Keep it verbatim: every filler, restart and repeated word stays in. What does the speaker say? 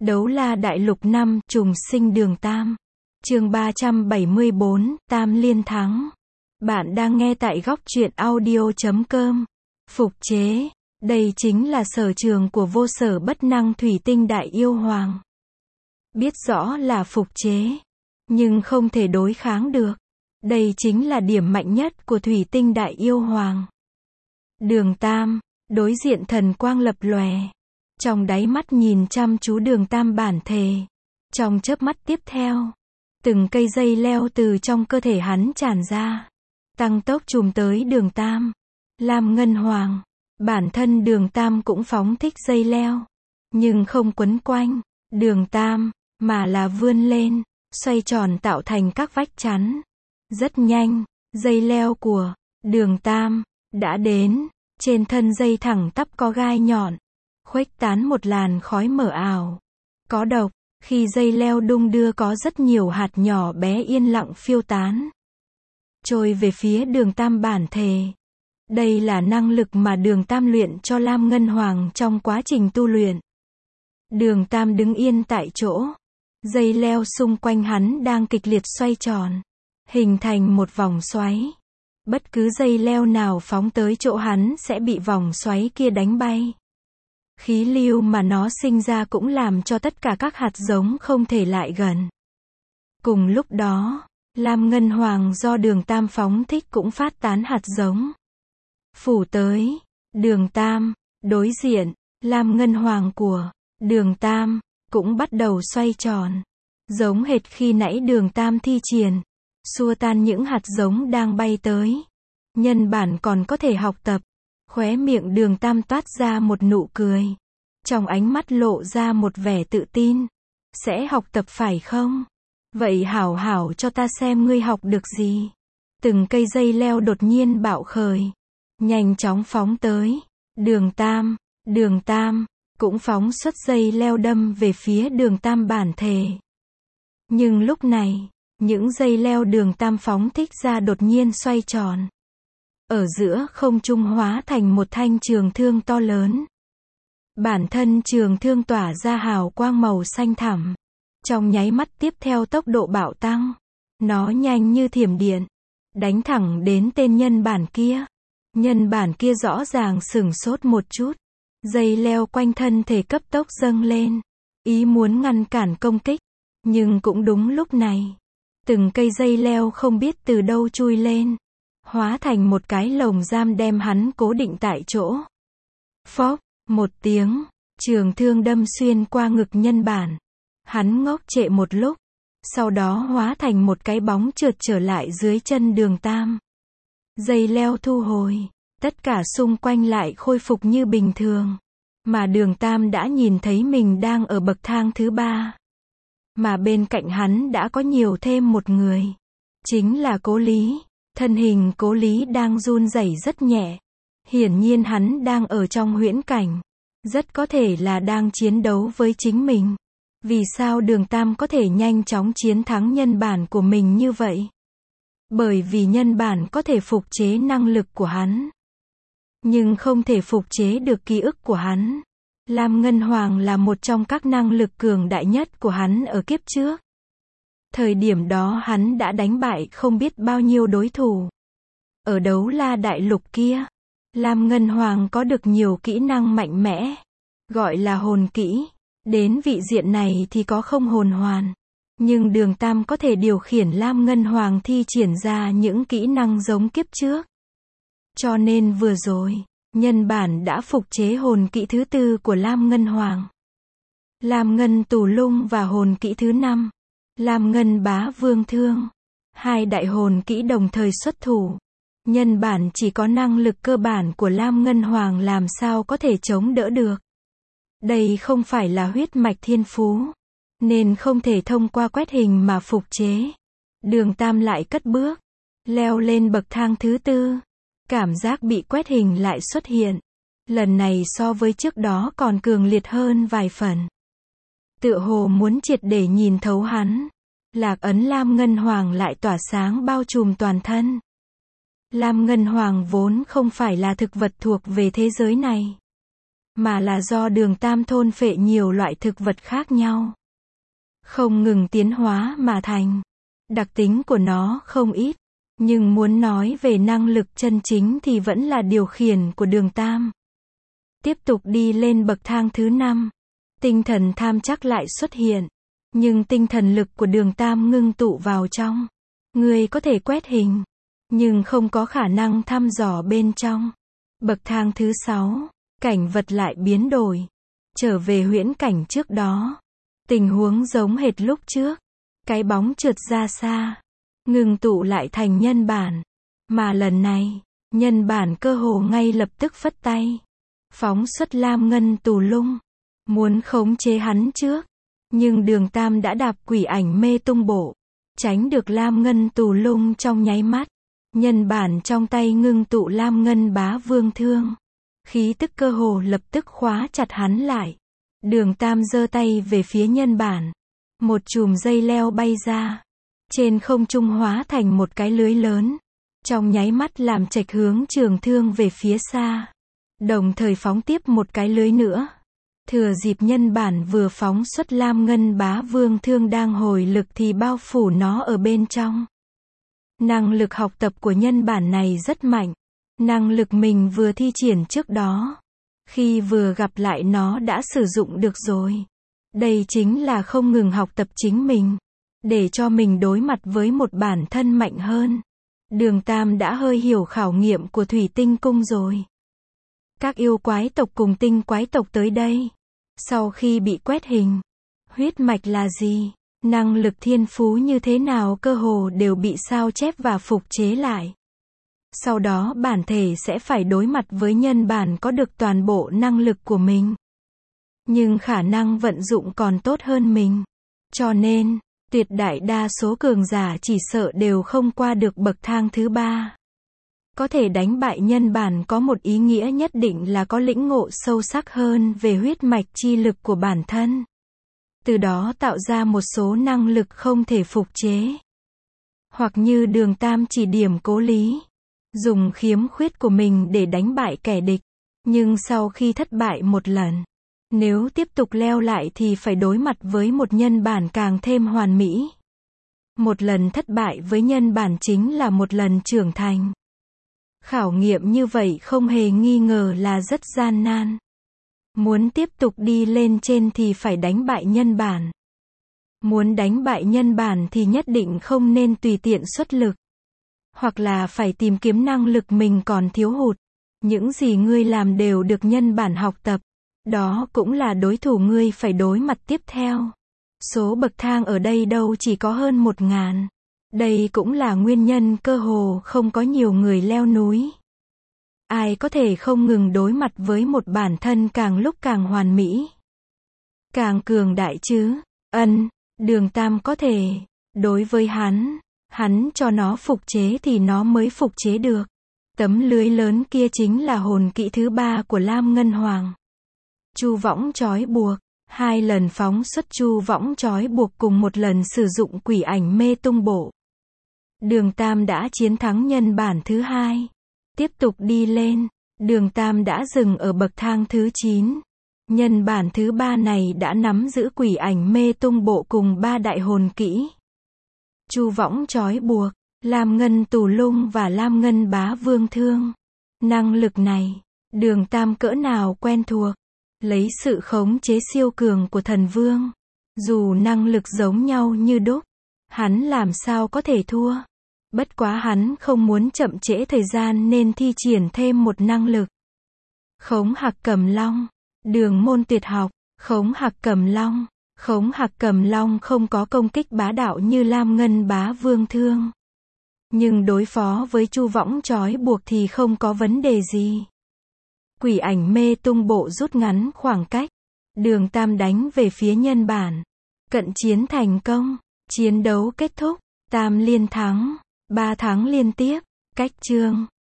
Đấu la đại lục năm, trùng sinh đường Tam. Chương ba trăm bảy mươi bốn, Tam liên thắng. Bạn đang nghe tại góc truyện audio chấm com. Phục chế. Đây chính là sở trường của vô sở bất năng thủy tinh đại yêu hoàng. Biết rõ là phục chế, nhưng không thể đối kháng được. Đây chính là điểm mạnh nhất của thủy tinh đại yêu hoàng. Đường Tam, đối diện thần quang lập lòe. Trong đáy mắt nhìn chăm chú đường Tam bản thể. Trong chớp mắt tiếp theo, từng cây dây leo từ trong cơ thể hắn tràn ra, tăng tốc chùm tới đường Tam. Lam Ngân Hoàng, bản thân đường Tam cũng phóng thích dây leo, nhưng không quấn quanh đường Tam, mà là vươn lên, xoay tròn tạo thành các vách chắn. Rất nhanh, dây leo của đường Tam đã đến, trên thân dây thẳng tắp có gai nhọn, khuếch tán một làn khói mờ ảo. Có độc, khi dây leo đung đưa có rất nhiều hạt nhỏ bé yên lặng phiêu tán, trôi về phía đường Tam bản thể. Đây là năng lực mà đường Tam luyện cho Lam Ngân Hoàng trong quá trình tu luyện. Đường Tam đứng yên tại chỗ. Dây leo xung quanh hắn đang kịch liệt xoay tròn, hình thành một vòng xoáy. Bất cứ dây leo nào phóng tới chỗ hắn sẽ bị vòng xoáy kia đánh bay. Khí lưu mà nó sinh ra cũng làm cho tất cả các hạt giống không thể lại gần. Cùng lúc đó, Lam Ngân Hoàng do đường Tam phóng thích cũng phát tán hạt giống. Phủ tới, đường Tam, đối diện, Lam Ngân Hoàng của đường Tam cũng bắt đầu xoay tròn. Giống hệt khi nãy đường Tam thi triển, xua tan những hạt giống đang bay tới. Nhân bản còn có thể học tập. Khóe miệng đường Tam toát ra một nụ cười. Trong ánh mắt lộ ra một vẻ tự tin. Sẽ học tập phải không? Vậy hảo hảo cho ta xem ngươi học được gì. Từng cây dây leo đột nhiên bạo khởi, nhanh chóng phóng tới. Đường Tam, đường Tam cũng phóng xuất dây leo đâm về phía đường Tam bản thể. Nhưng lúc này, những dây leo đường Tam phóng thích ra đột nhiên xoay tròn. Ở giữa không trung hóa thành một thanh trường thương to lớn. Bản thân trường thương tỏa ra hào quang màu xanh thẳm. Trong nháy mắt tiếp theo tốc độ bạo tăng. Nó nhanh như thiểm điện, đánh thẳng đến tên nhân bản kia. Nhân bản kia rõ ràng sửng sốt một chút. Dây leo quanh thân thể cấp tốc dâng lên, ý muốn ngăn cản công kích. Nhưng cũng đúng lúc này, từng cây dây leo không biết từ đâu chui lên, hóa thành một cái lồng giam đem hắn cố định tại chỗ. Phốc, một tiếng, trường thương đâm xuyên qua ngực nhân bản. Hắn ngốc trệ một lúc, sau đó hóa thành một cái bóng trượt trở lại dưới chân đường Tam. Dây leo thu hồi, tất cả xung quanh lại khôi phục như bình thường. Mà đường Tam đã nhìn thấy mình đang ở bậc thang thứ ba. Mà bên cạnh hắn đã có nhiều thêm một người. Chính là Cố Lý. Thân hình Cố Lý đang run rẩy rất nhẹ. Hiển nhiên hắn đang ở trong huyễn cảnh. Rất có thể là đang chiến đấu với chính mình. Vì sao đường Tam có thể nhanh chóng chiến thắng nhân bản của mình như vậy? Bởi vì nhân bản có thể phục chế năng lực của hắn, nhưng không thể phục chế được ký ức của hắn. Lam Ngân Hoàng là một trong các năng lực cường đại nhất của hắn ở kiếp trước. Thời điểm đó hắn đã đánh bại không biết bao nhiêu đối thủ. Ở đấu la đại lục kia, Lam Ngân Hoàng có được nhiều kỹ năng mạnh mẽ, gọi là hồn kỹ. Đến vị diện này thì có không hồn hoàn. Nhưng đường Tam có thể điều khiển Lam Ngân Hoàng thi triển ra những kỹ năng giống kiếp trước. Cho nên vừa rồi, nhân bản đã phục chế hồn kỹ thứ tư của Lam Ngân Hoàng. Lam Ngân Tù Lung và hồn kỹ thứ năm, Lam Ngân Bá Vương Thương. Hai đại hồn kỹ đồng thời xuất thủ. Nhân bản chỉ có năng lực cơ bản của Lam Ngân Hoàng làm sao có thể chống đỡ được. Đây không phải là huyết mạch thiên phú, nên không thể thông qua quét hình mà phục chế. Đường Tam lại cất bước, leo lên bậc thang thứ tư. Cảm giác bị quét hình lại xuất hiện. Lần này so với trước đó còn cường liệt hơn vài phần. Tựa hồ muốn triệt để nhìn thấu hắn. Lạc ấn Lam Ngân Hoàng lại tỏa sáng bao trùm toàn thân. Lam Ngân Hoàng vốn không phải là thực vật thuộc về thế giới này. mà là do đường Tam thôn phệ nhiều loại thực vật khác nhau. Không ngừng tiến hóa mà thành. Đặc tính của nó không ít, nhưng muốn nói về năng lực chân chính thì vẫn là điều khiển của đường Tam. Tiếp tục đi lên bậc thang thứ năm, tinh thần tham chắc lại xuất hiện, nhưng tinh thần lực của đường Tam ngưng tụ vào trong. Ngươi có thể quét hình, nhưng không có khả năng thăm dò bên trong. Bậc thang thứ sáu, cảnh vật lại biến đổi, trở về huyễn cảnh trước đó. Tình huống giống hệt lúc trước, cái bóng trượt ra xa, ngừng tụ lại thành nhân bản. Mà lần này, nhân bản cơ hồ ngay lập tức phất tay, phóng xuất lam ngân tù lung, muốn khống chế hắn trước. Nhưng đường Tam đã đạp quỷ ảnh mê tung bộ, tránh được lam ngân tù lung trong nháy mắt. Nhân bản trong tay ngưng tụ lam ngân bá vương thương, khí tức cơ hồ lập tức khóa chặt hắn lại. Đường Tam giơ tay về phía nhân bản, một chùm dây leo bay ra, trên không trung hóa thành một cái lưới lớn, trong nháy mắt làm chệch hướng trường thương về phía xa, đồng thời phóng tiếp một cái lưới nữa. Thừa dịp nhân bản vừa phóng xuất lam ngân bá vương thương đang hồi lực thì bao phủ nó ở bên trong. Năng lực học tập của nhân bản này rất mạnh, năng lực mình vừa thi triển trước đó, khi vừa gặp lại nó đã sử dụng được rồi. Đây chính là không ngừng học tập chính mình, để cho mình đối mặt với một bản thân mạnh hơn. Đường Tam đã hơi hiểu khảo nghiệm của Thủy Tinh Cung rồi. Các yêu quái tộc cùng tinh quái tộc tới đây, sau khi bị quét hình, huyết mạch là gì, năng lực thiên phú như thế nào cơ hồ đều bị sao chép và phục chế lại. Sau đó bản thể sẽ phải đối mặt với nhân bản có được toàn bộ năng lực của mình, nhưng khả năng vận dụng còn tốt hơn mình. Cho nên, tuyệt đại đa số cường giả chỉ sợ đều không qua được bậc thang thứ ba. Có thể đánh bại nhân bản có một ý nghĩa nhất định là có lĩnh ngộ sâu sắc hơn về huyết mạch chi lực của bản thân. Từ đó tạo ra một số năng lực không thể phục chế. Hoặc như đường Tam chỉ điểm Cố Lý, dùng khiếm khuyết của mình để đánh bại kẻ địch. Nhưng sau khi thất bại một lần, nếu tiếp tục leo lại thì phải đối mặt với một nhân bản càng thêm hoàn mỹ. Một lần thất bại với nhân bản chính là một lần trưởng thành. Khảo nghiệm như vậy không hề nghi ngờ là rất gian nan. Muốn tiếp tục đi lên trên thì phải đánh bại nhân bản. Muốn đánh bại nhân bản thì nhất định không nên tùy tiện xuất lực. Hoặc là phải tìm kiếm năng lực mình còn thiếu hụt. Những gì ngươi làm đều được nhân bản học tập. Đó cũng là đối thủ ngươi phải đối mặt tiếp theo. Số bậc thang ở đây đâu chỉ có hơn một ngàn. Đây cũng là nguyên nhân cơ hồ không có nhiều người leo núi. Ai có thể không ngừng đối mặt với một bản thân càng lúc càng hoàn mỹ, càng cường đại chứ? Ân, đường Tam có thể. Đối với hắn, hắn cho nó phục chế thì nó mới phục chế được. Tấm lưới lớn kia chính là hồn kỹ thứ ba của Lam Ngân Hoàng. Chu võng trói buộc. Hai lần phóng xuất chu võng trói buộc cùng một lần sử dụng quỷ ảnh mê tung bộ. Đường Tam đã chiến thắng nhân bản thứ hai. Tiếp tục đi lên, đường Tam đã dừng ở bậc thang thứ chín. Nhân bản thứ ba này đã nắm giữ quỷ ảnh mê tung bộ cùng ba đại hồn kỹ. Chu võng trói buộc, Lam Ngân tù lung và Lam Ngân bá vương thương. Năng lực này, đường Tam cỡ nào quen thuộc. Lấy sự khống chế siêu cường của thần vương, dù năng lực giống nhau như đúc, hắn làm sao có thể thua. Bất quá hắn không muốn chậm trễ thời gian nên thi triển thêm một năng lực. Khống hạc cầm long. Đường môn tuyệt học, khống hạc cầm long. Khống hạc cầm long không có công kích bá đạo như Lam Ngân bá vương thương. Nhưng đối phó với chu võng trói buộc thì không có vấn đề gì. Quỷ ảnh mê tung bộ rút ngắn khoảng cách. Đường Tam đánh về phía nhân bản. Cận chiến thành công. Chiến đấu kết thúc. Tam liên thắng. Ba tháng liên tiếp. Cách chương.